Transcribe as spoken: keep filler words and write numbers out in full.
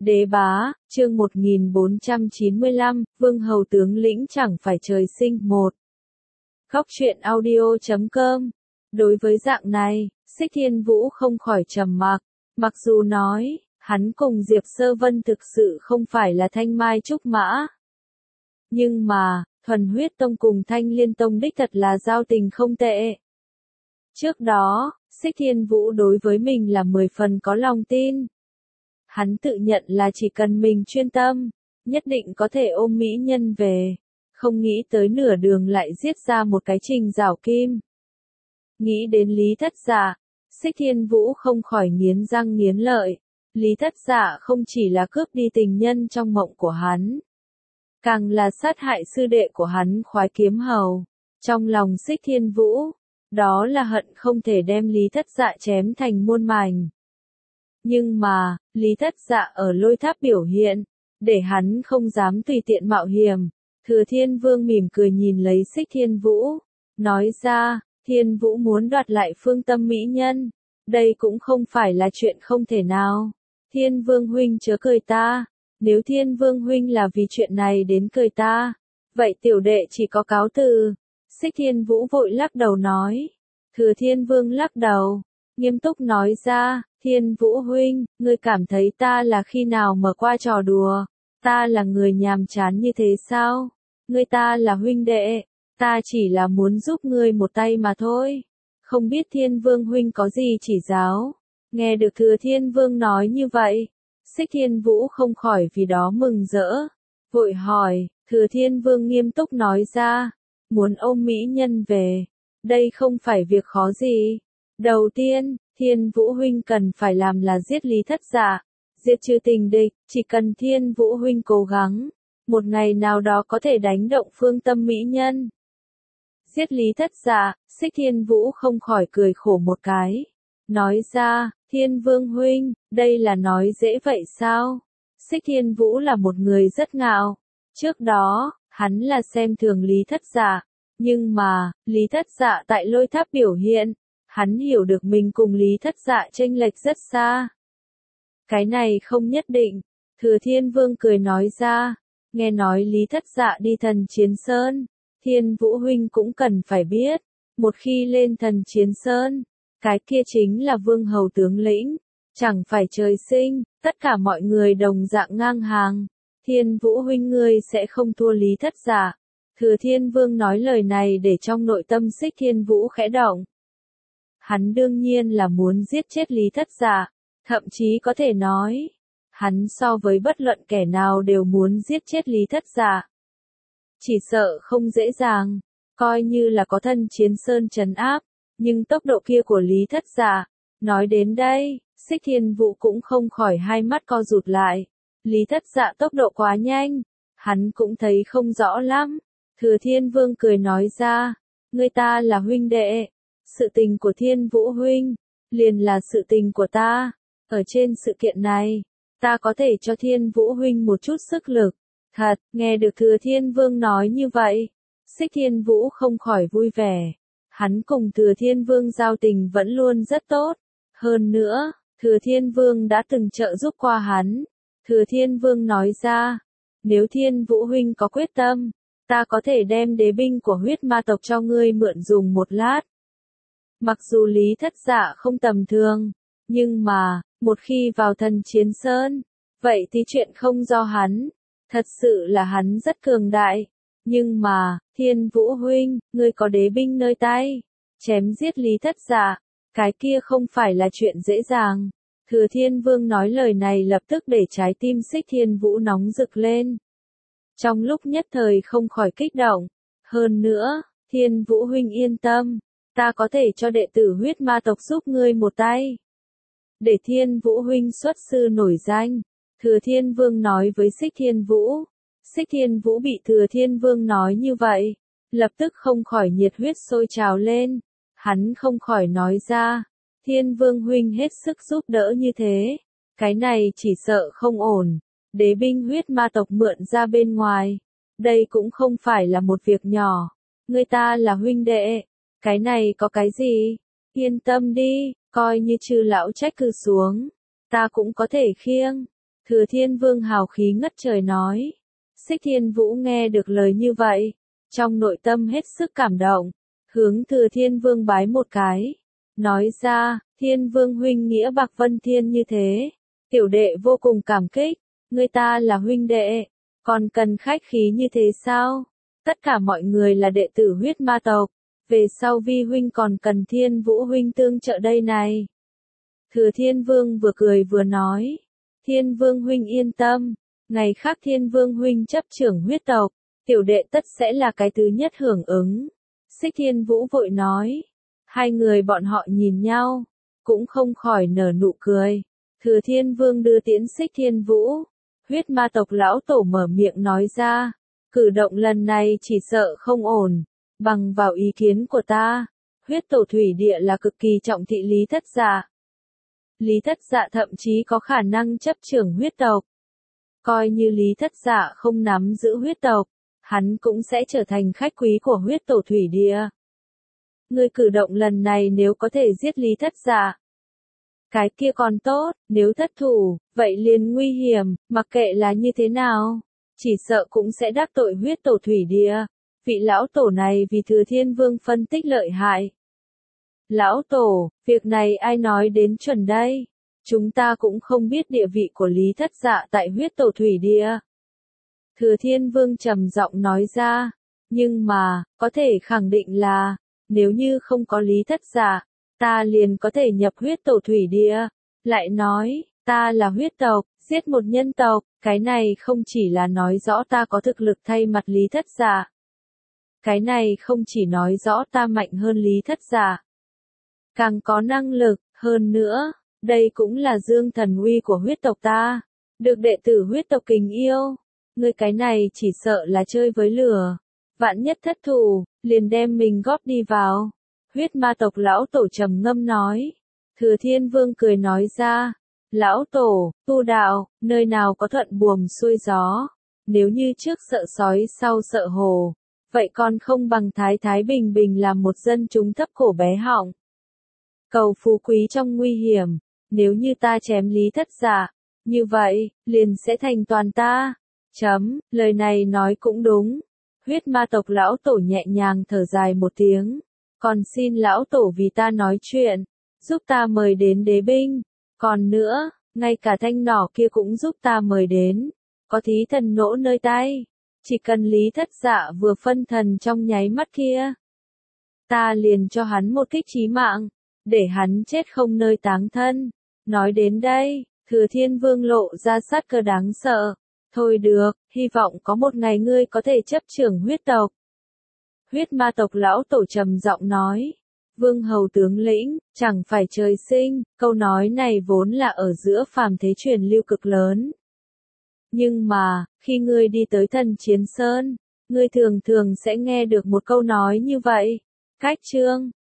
Đế bá, chương một nghìn bốn trăm chín mươi lăm, Vương Hầu tướng lĩnh chẳng phải trời sinh. Một. Góc truyện audio chấm com. Đối với dạng này, Xích Thiên Vũ không khỏi trầm mặc, mặc dù nói, hắn cùng Diệp Sơ Vân thực sự không phải là thanh mai trúc mã. Nhưng mà, Thuần Huyết Tông cùng Thanh Liên Tông đích thật là giao tình không tệ. Trước đó, Xích Thiên Vũ đối với mình là mười phần có lòng tin. Hắn tự nhận là chỉ cần mình chuyên tâm, nhất định có thể ôm mỹ nhân về, không nghĩ tới nửa đường lại giết ra một cái Trình Giảo Kim. Nghĩ đến Lý Thất Dạ, Xích Thiên Vũ không khỏi nghiến răng nghiến lợi. Lý Thất Dạ không chỉ là cướp đi tình nhân trong mộng của hắn, càng là sát hại sư đệ của hắn Khoái Kiếm Hầu. Trong lòng Xích Thiên Vũ, đó là hận không thể đem Lý Thất Dạ chém thành muôn mảnh. Nhưng mà, Lý Thất Dạ ở Lôi Tháp biểu hiện, để hắn không dám tùy tiện mạo hiểm. Thừa Thiên Vương mỉm cười nhìn lấy Xích Thiên Vũ, nói ra, Thiên Vũ muốn đoạt lại phương tâm mỹ nhân, đây cũng không phải là chuyện không thể nào. Thiên Vương huynh chớ cười ta, nếu Thiên Vương huynh là vì chuyện này đến cười ta, vậy tiểu đệ chỉ có cáo từ. Xích Thiên Vũ vội lắc đầu nói. Thừa Thiên Vương lắc đầu, nghiêm túc nói ra, Thiên Vũ huynh, ngươi cảm thấy ta là khi nào mở qua trò đùa, ta là người nhàm chán như thế sao? Ngươi ta là huynh đệ, ta chỉ là muốn giúp ngươi một tay mà thôi. Không biết Thiên Vương huynh có gì chỉ giáo? Nghe được Thừa Thiên Vương nói như vậy, Xích Thiên Vũ không khỏi vì đó mừng rỡ, vội hỏi. Thừa Thiên Vương nghiêm túc nói ra, muốn ôm mỹ nhân về, đây không phải việc khó gì. Đầu tiên, Thiên Vũ huynh cần phải làm là giết Lý Thất Dạ, diệt trừ tình địch. Chỉ cần Thiên Vũ huynh cố gắng, một ngày nào đó có thể đánh động phương tâm mỹ nhân. Giết Lý Thất Dạ, Xích Thiên Vũ không khỏi cười khổ một cái, nói ra, Thiên Vương huynh, đây là nói dễ vậy sao? Xích Thiên Vũ là một người rất ngạo, trước đó, hắn là xem thường Lý Thất Dạ, nhưng mà, Lý Thất Dạ tại Lôi Tháp biểu hiện, hắn hiểu được mình cùng Lý Thất Dạ chênh lệch rất xa. Cái này không nhất định. Thừa Thiên Vương cười nói ra, nghe nói Lý Thất Dạ đi Thần Chiến Sơn, Thiên Vũ huynh cũng cần phải biết, một khi lên Thần Chiến Sơn, cái kia chính là Vương Hầu tướng lĩnh, chẳng phải trời sinh, tất cả mọi người đồng dạng ngang hàng. Thiên Vũ huynh ngươi sẽ không thua Lý Thất Dạ. Thừa Thiên Vương nói lời này để trong nội tâm Xích Thiên Vũ khẽ động. Hắn đương nhiên là muốn giết chết Lý Thất Dạ, thậm chí có thể nói, hắn so với bất luận kẻ nào đều muốn giết chết Lý Thất Dạ. Chỉ sợ không dễ dàng, coi như là có Thần Chiến Sơn trấn áp, nhưng tốc độ kia của Lý Thất Dạ, nói đến đây, Xích Thiên Vũ cũng không khỏi hai mắt co rụt lại. Lý Thất Dạ tốc độ quá nhanh, hắn cũng thấy không rõ lắm. Thừa Thiên Vương cười nói ra, ngươi ta là huynh đệ, sự tình của Thiên Vũ huynh, liền là sự tình của ta. Ở trên sự kiện này, ta có thể cho Thiên Vũ huynh một chút sức lực. Thật, nghe được Thừa Thiên Vương nói như vậy, Xích Thiên Vũ không khỏi vui vẻ. Hắn cùng Thừa Thiên Vương giao tình vẫn luôn rất tốt. Hơn nữa, Thừa Thiên Vương đã từng trợ giúp qua hắn. Thừa Thiên Vương nói ra, nếu Thiên Vũ huynh có quyết tâm, ta có thể đem đế binh của huyết ma tộc cho ngươi mượn dùng một lát. Mặc dù Lý Thất Dạ không tầm thường, nhưng mà, một khi vào Thần Chiến Sơn, vậy thì chuyện không do hắn. Thật sự là hắn rất cường đại. Nhưng mà, Thiên Vũ huynh, ngươi có đế binh nơi tay, chém giết Lý Thất Dạ, cái kia không phải là chuyện dễ dàng. Thừa Thiên Vương nói lời này lập tức để trái tim Xích Thiên Vũ nóng rực lên. Trong lúc nhất thời không khỏi kích động. Hơn nữa, Thiên Vũ huynh yên tâm, ta có thể cho đệ tử huyết ma tộc giúp ngươi một tay. Để Thiên Vũ huynh xuất sư nổi danh. Thừa Thiên Vương nói với Xích Thiên Vũ. Xích Thiên Vũ bị Thừa Thiên Vương nói như vậy, lập tức không khỏi nhiệt huyết sôi trào lên. Hắn không khỏi nói ra, Thiên Vương huynh hết sức giúp đỡ như thế, cái này chỉ sợ không ổn. Đế binh huyết ma tộc mượn ra bên ngoài, đây cũng không phải là một việc nhỏ. Người ta là huynh đệ, cái này có cái gì? Yên tâm đi, coi như chư lão trách cứ xuống, ta cũng có thể khiêng. Thừa Thiên Vương hào khí ngất trời nói. Xích Thiên Vũ nghe được lời như vậy, trong nội tâm hết sức cảm động, hướng Thừa Thiên Vương bái một cái, nói ra, Thiên Vương huynh nghĩa bạc vân thiên như thế, tiểu đệ vô cùng cảm kích, người ta là huynh đệ, còn cần khách khí như thế sao? Tất cả mọi người là đệ tử huyết ma tộc, về sau vi huynh còn cần Thiên Vũ huynh tương trợ đây này. Thừa Thiên Vương vừa cười vừa nói, Thiên Vương huynh yên tâm, ngày khác Thiên Vương huynh chấp trưởng huyết tộc, tiểu đệ tất sẽ là cái thứ nhất hưởng ứng. Xích Thiên Vũ vội nói, hai người bọn họ nhìn nhau, cũng không khỏi nở nụ cười. Thừa Thiên Vương đưa tiễn Xích Thiên Vũ, huyết ma tộc lão tổ mở miệng nói ra, cử động lần này chỉ sợ không ổn, bằng vào ý kiến của ta, huyết tổ thủy địa là cực kỳ trọng thị Lý Thất Dạ. Lý Thất Dạ thậm chí có khả năng chấp trưởng huyết tộc. Coi như Lý Thất Dạ không nắm giữ huyết tộc, hắn cũng sẽ trở thành khách quý của huyết tổ thủy địa. Ngươi cử động lần này nếu có thể giết Lý Thất Dạ, cái kia còn tốt, nếu thất thủ, vậy liền nguy hiểm, mặc kệ là như thế nào, chỉ sợ cũng sẽ đắc tội huyết tổ thủy địa. Vị lão tổ này vì Thừa Thiên Vương phân tích lợi hại. Lão tổ, việc này ai nói đến chuẩn đây? Chúng ta cũng không biết địa vị của Lý Thất Dạ tại huyết tổ thủy địa. Thừa Thiên Vương trầm giọng nói ra, nhưng mà, có thể khẳng định là, nếu như không có Lý Thất Dạ, ta liền có thể nhập huyết tổ thủy địa. Lại nói, ta là huyết tộc, giết một nhân tộc, cái này không chỉ là nói rõ ta có thực lực thay mặt Lý Thất Dạ. Cái này không chỉ nói rõ ta mạnh hơn Lý Thất Dạ, càng có năng lực, hơn nữa, đây cũng là dương thần uy của huyết tộc ta, được đệ tử huyết tộc kính yêu. Ngươi cái này chỉ sợ là chơi với lửa, vạn nhất thất thủ, liền đem mình góp đi vào. Huyết ma tộc lão tổ trầm ngâm nói. Thừa Thiên Vương cười nói ra, lão tổ, tu đạo, nơi nào có thuận buồm xuôi gió, nếu như trước sợ sói sau sợ hồ, vậy còn không bằng thái thái bình bình làm một dân chúng thấp cổ bé họng. Cầu phú quý trong nguy hiểm, nếu như ta chém Lý Thất Dạ, như vậy, liền sẽ thành toàn ta. Chấm, lời này nói cũng đúng. Huyết ma tộc lão tổ nhẹ nhàng thở dài một tiếng. Còn xin lão tổ vì ta nói chuyện, giúp ta mời đến đế binh. Còn nữa, ngay cả thanh nỏ kia cũng giúp ta mời đến. Có thí thần nỗ nơi tay. Chỉ cần Lý Thất Dạ vừa phân thần trong nháy mắt kia, ta liền cho hắn một kích chí mạng, để hắn chết không nơi táng thân. Nói đến đây, Thừa Thiên Vương lộ ra sát cơ đáng sợ. Thôi được, hy vọng có một ngày ngươi có thể chấp trưởng huyết tộc. Huyết ma tộc lão tổ trầm giọng nói. Vương hầu tướng lĩnh, chẳng phải trời sinh, câu nói này vốn là ở giữa phàm thế truyền lưu cực lớn. Nhưng mà, khi ngươi đi tới Thần Chiến Sơn, ngươi thường thường sẽ nghe được một câu nói như vậy. Cách chương